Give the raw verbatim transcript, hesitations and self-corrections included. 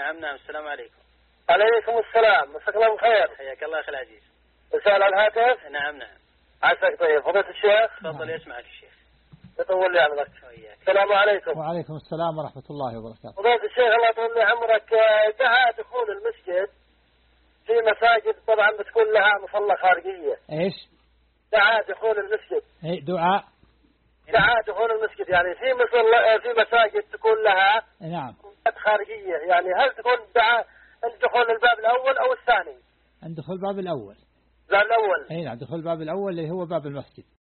نعم نعم. السلام عليكم. عليكم السلام، مساك الله بالخير. حياك الله أخي العزيز. رسالة على الهاتف. نعم نعم. عساك طيب. فضيلة الشيخ. تفضل يسمعك الشيخ. يطول لي عمرك. السلام عليكم. وعليكم السلام ورحمة الله وبركاته. فضيلة الشيخ الله يطول لي عمرك، دعاء دخول المسجد في مساجد طبعا بتكون لها مصلى خارجية. ايش؟ دعاء دخول المسجد. اي دعاء. دعاء دخول المسجد يعني في مصلى في مساجد تكون لها نعم خارجية، يعني هل تكون دعاء عند دخول الباب الأول أو الثاني؟ عند دخول الباب الأول. الباب الأول. اي نعم، دخول الباب الأول اللي هو باب المسجد.